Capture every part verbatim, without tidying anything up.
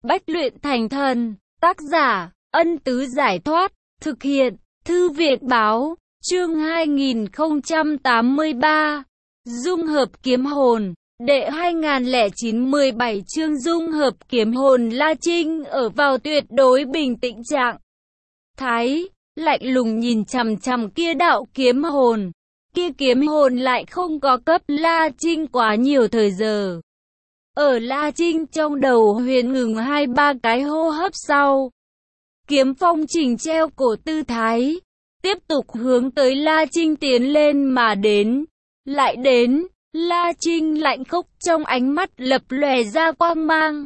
Bách luyện thành thần. Tác giả, Ân Tứ Giải Thoát. Thực hiện, Thư viện Báo. Chương hai nghìn không trăm tám mươi ba. Dung hợp kiếm hồn. Đệ hai nghìn lẻ chín mười bảy chương dung hợp kiếm hồn. La Trinh ở vào tuyệt đối bình tĩnh trạng thái, lạnh lùng nhìn chằm chằm kia đạo kiếm hồn. Kia kiếm hồn lại không có cấp La Trinh quá nhiều thời giờ. Ở La Trinh trong đầu huyền ngừng hai ba cái hô hấp sau. Kiếm phong chỉnh treo cổ tư thái, tiếp tục hướng tới La Trinh tiến lên mà đến. Lại đến, La Trinh lạnh khốc trong ánh mắt lập lòe ra quang mang.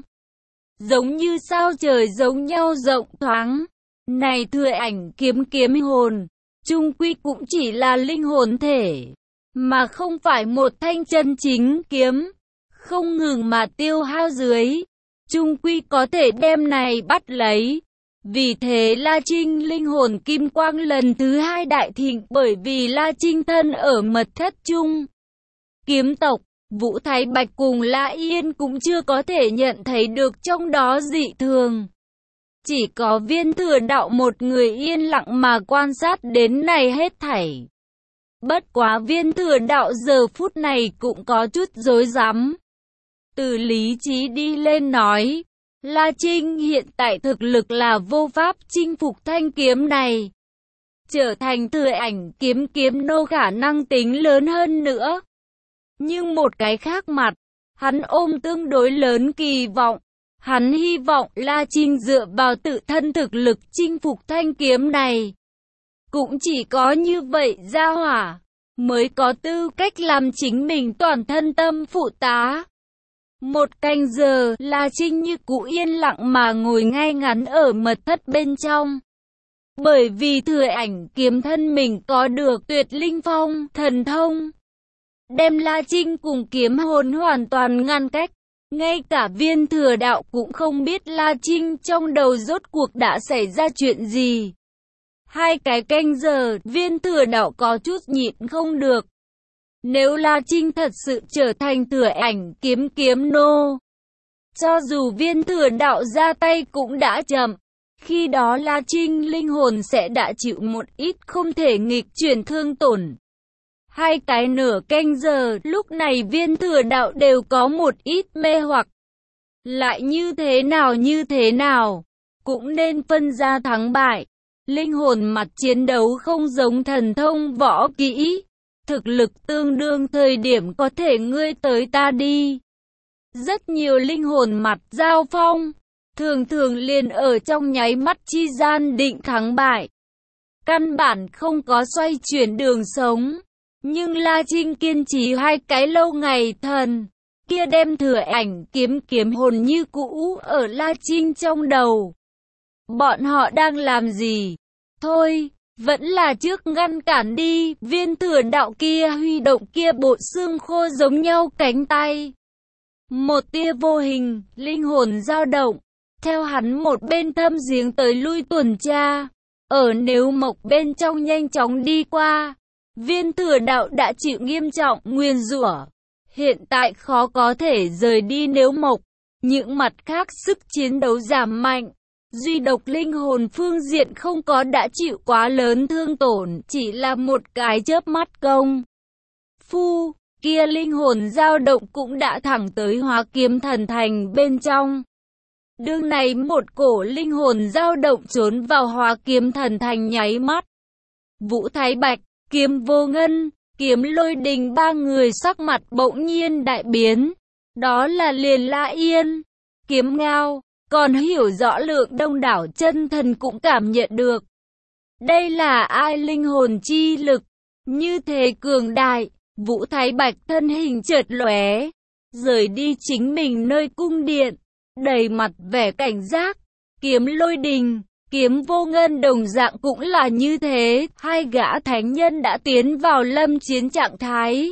Giống như sao trời giống nhau rộng thoáng. Này thừa ảnh kiếm kiếm hồn, chung quy cũng chỉ là linh hồn thể, mà không phải một thanh chân chính kiếm. Không ngừng mà tiêu hao dưới, chung quy có thể đem này bắt lấy. Vì thế La Trinh linh hồn kim quang lần thứ hai đại thịnh, bởi vì La Trinh thân ở mật thất chung. Kiếm tộc, Vũ Thái Bạch cùng La Yên cũng chưa có thể nhận thấy được trong đó dị thường. Chỉ có Viên Thừa Đạo một người yên lặng mà quan sát đến này hết thảy. Bất quá Viên Thừa Đạo giờ phút này cũng có chút rối rắm. Từ lý trí đi lên nói, La Trinh hiện tại thực lực là vô pháp chinh phục thanh kiếm này. Trở thành thừa ảnh kiếm kiếm nô khả năng tính lớn hơn nữa. Nhưng một cái khác mặt, hắn ôm tương đối lớn kỳ vọng. Hắn hy vọng La Trinh dựa vào tự thân thực lực chinh phục thanh kiếm này. Cũng chỉ có như vậy gia hỏa mới có tư cách làm chính mình toàn thân tâm phụ tá. Một canh giờ, La Trinh như cũ yên lặng mà ngồi ngay ngắn ở mật thất bên trong. Bởi vì thừa ảnh kiếm thân mình có được tuyệt linh phong, thần thông. Đem La Trinh cùng kiếm hồn hoàn toàn ngăn cách. Ngay cả Viên Thừa Đạo cũng không biết La Trinh trong đầu rốt cuộc đã xảy ra chuyện gì. Hai cái canh giờ, Viên Thừa Đạo có chút nhịn không được. Nếu La Trinh thật sự trở thành thừa ảnh kiếm kiếm nô, cho dù Viên Thừa Đạo ra tay cũng đã chậm. Khi đó La Trinh linh hồn sẽ đã chịu một ít không thể nghịch chuyển thương tổn. Hai cái nửa canh giờ, lúc này Viên Thừa Đạo đều có một ít mê hoặc. Lại như thế nào như thế nào, cũng nên phân ra thắng bại. Linh hồn mặt chiến đấu không giống thần thông võ kỹ. Thực lực tương đương thời điểm có thể ngươi tới ta đi. Rất nhiều linh hồn mặt giao phong, thường thường liền ở trong nháy mắt chi gian định thắng bại. Căn bản không có xoay chuyển đường sống. Nhưng La Trinh kiên trì hai cái lâu ngày thần, kia đem thừa ảnh kiếm kiếm hồn như cũ ở La Trinh trong đầu. Bọn họ đang làm gì? Thôi, vẫn là trước ngăn cản đi. Viên Thừa Đạo kia huy động kia bộ xương khô giống nhau cánh tay. Một tia vô hình, linh hồn dao động, theo hắn một bên thâm giếng tới lui tuần tra, ở Nếu Mộc bên trong nhanh chóng đi qua. Viên Thừa Đạo đã chịu nghiêm trọng nguyền rủa, hiện tại khó có thể rời đi Nếu Mộc. Những mặt khác sức chiến đấu giảm mạnh, duy độc linh hồn phương diện không có đã chịu quá lớn thương tổn, chỉ là một cái chớp mắt công phu, kia linh hồn dao động cũng đã thẳng tới Hóa Kiếm Thần Thành bên trong. Đương này một cổ linh hồn dao động trốn vào Hóa Kiếm Thần Thành nháy mắt. Vũ Thái Bạch, Kiếm Vô Ngân, Kiếm Lôi Đình ba người sắc mặt bỗng nhiên đại biến. Đó là liền La Yên, Kiếm Ngao, còn hiểu rõ lượng đông đảo chân thần cũng cảm nhận được. Đây là ai linh hồn chi lực, như thế cường đại. Vũ Thái Bạch thân hình chợt lóe, rời đi chính mình nơi cung điện, đầy mặt vẻ cảnh giác. Kiếm Lôi Đình, Kiếm Vô Ngân đồng dạng cũng là như thế, hai gã thánh nhân đã tiến vào lâm chiến trạng thái.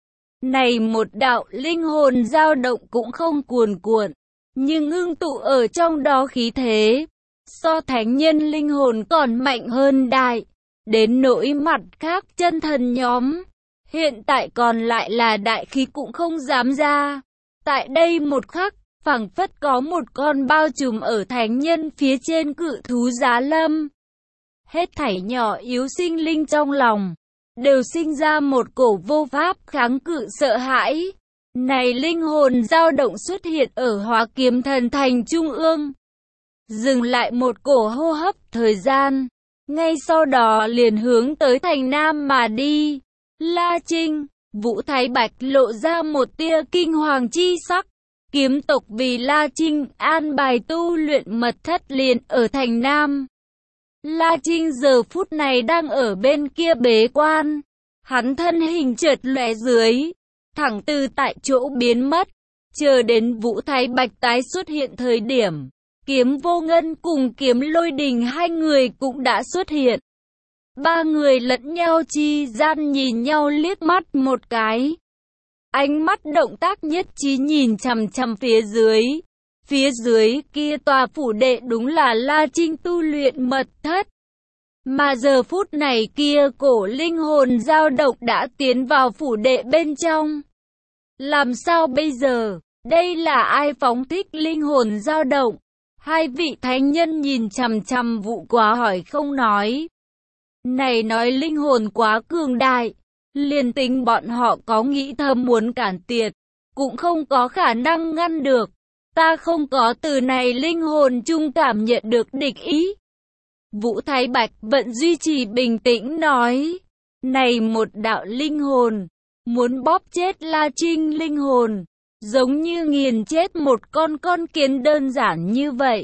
Này một đạo linh hồn dao động cũng không cuồn cuộn, nhưng ngưng tụ ở trong đó khí thế, so thánh nhân linh hồn còn mạnh hơn đại. Đến nỗi mặt khác chân thần nhóm, hiện tại còn lại là đại khí cũng không dám ra. Tại đây một khắc, phảng phất có một con bao trùm ở thánh nhân phía trên cự thú giá lâm. Hết thảy nhỏ yếu sinh linh trong lòng, đều sinh ra một cổ vô pháp kháng cự sợ hãi. Này linh hồn dao động xuất hiện ở Hóa Kiếm Thần Thành Trung ương. Dừng lại một cổ hô hấp thời gian, ngay sau đó liền hướng tới thành Nam mà đi. La Trinh, Vũ Thái Bạch lộ ra một tia kinh hoàng chi sắc. Kiếm tộc vì La Trinh an bài tu luyện mật thất liền ở thành Nam. La Trinh giờ phút này đang ở bên kia bế quan. Hắn thân hình chợt lóe dưới, thẳng từ tại chỗ biến mất. Chờ đến Vũ Thái Bạch tái xuất hiện thời điểm, Kiếm Vô Ngân cùng Kiếm Lôi Đình hai người cũng đã xuất hiện. Ba người lẫn nhau chi gian nhìn nhau liếc mắt một cái. Ánh mắt động tác nhất trí nhìn chằm chằm phía dưới. Phía dưới kia tòa phủ đệ đúng là La Trinh tu luyện mật thất. Mà giờ phút này kia cổ linh hồn dao động đã tiến vào phủ đệ bên trong. Làm sao bây giờ? Đây là ai phóng thích linh hồn dao động? Hai vị thánh nhân nhìn chằm chằm Vũ Quá hỏi không nói. Này nói linh hồn quá cường đại, liền tính bọn họ có nghĩ thầm muốn cản tiệt, cũng không có khả năng ngăn được. Ta không có từ này linh hồn chung cảm nhận được địch ý. Vũ Thái Bạch vẫn duy trì bình tĩnh nói. Này một đạo linh hồn, muốn bóp chết La Trinh linh hồn, giống như nghiền chết một con con kiến đơn giản như vậy.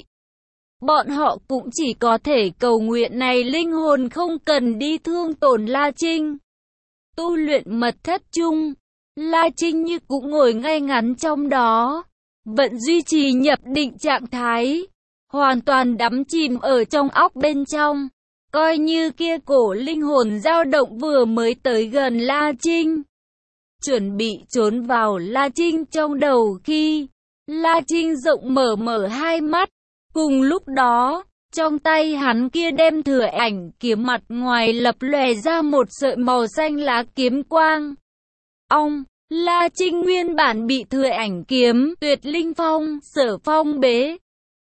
Bọn họ cũng chỉ có thể cầu nguyện này linh hồn không cần đi thương tổn La Trinh. Tu luyện mật thất chung, La Trinh như cũng ngồi ngay ngắn trong đó, vẫn duy trì nhập định trạng thái, hoàn toàn đắm chìm ở trong óc bên trong. Coi như kia cổ linh hồn dao động vừa mới tới gần La Trinh, chuẩn bị trốn vào La Trinh trong đầu khi La Trinh rộng mở mở hai mắt. Cùng lúc đó, trong tay hắn kia đem thừa ảnh kiếm mặt ngoài lập lòe ra một sợi màu xanh lá kiếm quang. Ông, La Trinh nguyên bản bị thừa ảnh kiếm tuyệt linh phong, sở phong bế.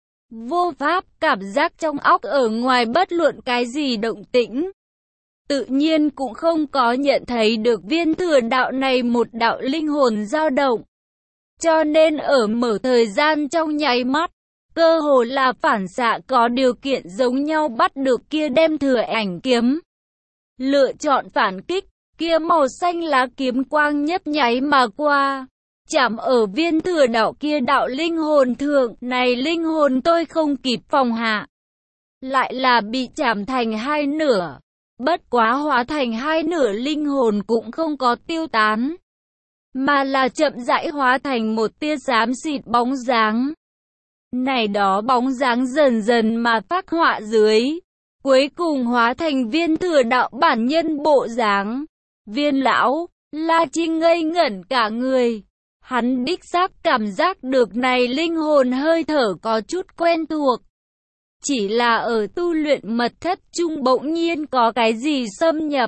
Vô pháp cảm giác trong óc ở ngoài bất luận cái gì động tĩnh. Tự nhiên cũng không có nhận thấy được viên thừa đạo này một đạo linh hồn dao động. Cho nên ở mở thời gian trong nháy mắt, cơ hồ là phản xạ có điều kiện giống nhau bắt được kia đem thừa ảnh kiếm. Lựa chọn phản kích, kia màu xanh lá kiếm quang nhấp nháy mà qua, chạm ở viên thừa đạo kia đạo linh hồn thượng. Này linh hồn tôi không kịp phòng hạ, lại là bị chạm thành hai nửa. Bất quá hóa thành hai nửa linh hồn cũng không có tiêu tán, mà là chậm rãi hóa thành một tia xám xịt bóng dáng. Này đó bóng dáng dần dần mà phác họa dưới, cuối cùng hóa thành viên thừa đạo bản nhân bộ dáng. Viên lão, La Trinh ngây ngẩn cả người. Hắn đích xác cảm giác được này linh hồn hơi thở có chút quen thuộc. Chỉ là ở tu luyện mật thất chung bỗng nhiên có cái gì xâm nhập.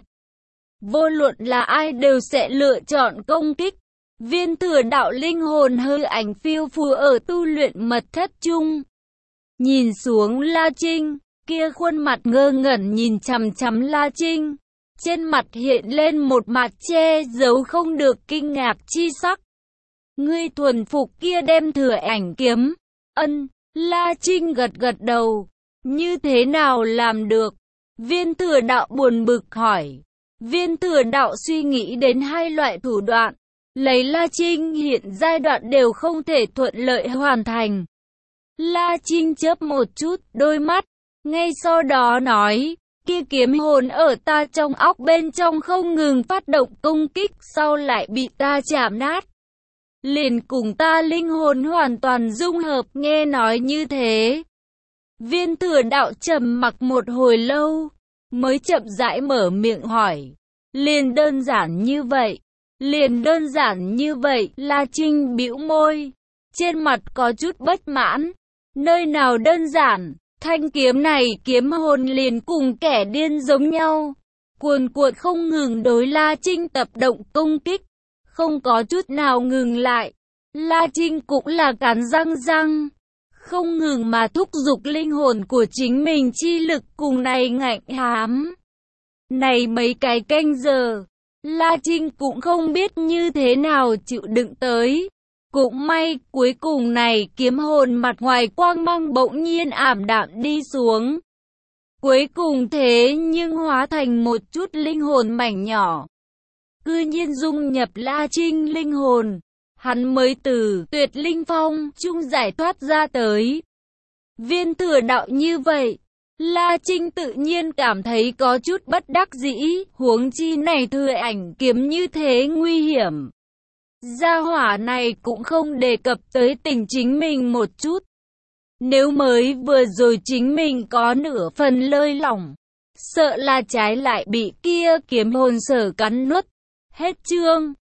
Vô luận là ai đều sẽ lựa chọn công kích. Viên thừa đạo linh hồn hư ảnh phiêu phù ở tu luyện mật thất chung. Nhìn xuống La Trinh, kia khuôn mặt ngơ ngẩn nhìn chằm chằm La Trinh. Trên mặt hiện lên một mặt che giấu không được kinh ngạc chi sắc. Ngươi thuần phục kia đem thừa ảnh kiếm. Ân, La Trinh gật gật đầu. Như thế nào làm được? Viên thừa đạo buồn bực hỏi. Viên thừa đạo suy nghĩ đến hai loại thủ đoạn. Lấy La Trinh hiện giai đoạn đều không thể thuận lợi hoàn thành. La Trinh chớp một chút đôi mắt, ngay sau đó nói, kia kiếm hồn ở ta trong óc bên trong không ngừng phát động công kích, sau lại bị ta chạm nát. Liền cùng ta linh hồn hoàn toàn dung hợp. Nghe nói như thế, viên thừa đạo trầm mặc một hồi lâu, mới chậm rãi mở miệng hỏi, liền đơn giản như vậy? Liền đơn giản như vậy? La Trinh bĩu môi, trên mặt có chút bất mãn. Nơi nào đơn giản, thanh kiếm này kiếm hồn liền cùng kẻ điên giống nhau, cuồn cuộn không ngừng đối La Trinh tập động công kích, không có chút nào ngừng lại. La Trinh cũng là cắn răng răng, không ngừng mà thúc giục linh hồn của chính mình chi lực cùng này ngạnh hám. Này mấy cái canh giờ, La Trinh cũng không biết như thế nào chịu đựng tới. Cũng may, cuối cùng này kiếm hồn mặt ngoài quang mang bỗng nhiên ảm đạm đi xuống. Cuối cùng thế nhưng hóa thành một chút linh hồn mảnh nhỏ. Cư nhiên dung nhập La Trinh linh hồn. Hắn mới từ tuyệt linh phong chung giải thoát ra tới. Viên thừa đạo như vậy, La Trinh tự nhiên cảm thấy có chút bất đắc dĩ, huống chi này thừa ảnh kiếm như thế nguy hiểm. Gia hỏa này cũng không đề cập tới tình chính mình một chút. Nếu mới vừa rồi chính mình có nửa phần lơi lỏng, sợ là trái lại bị kia kiếm hồn sở cắn nuốt. Hết chương.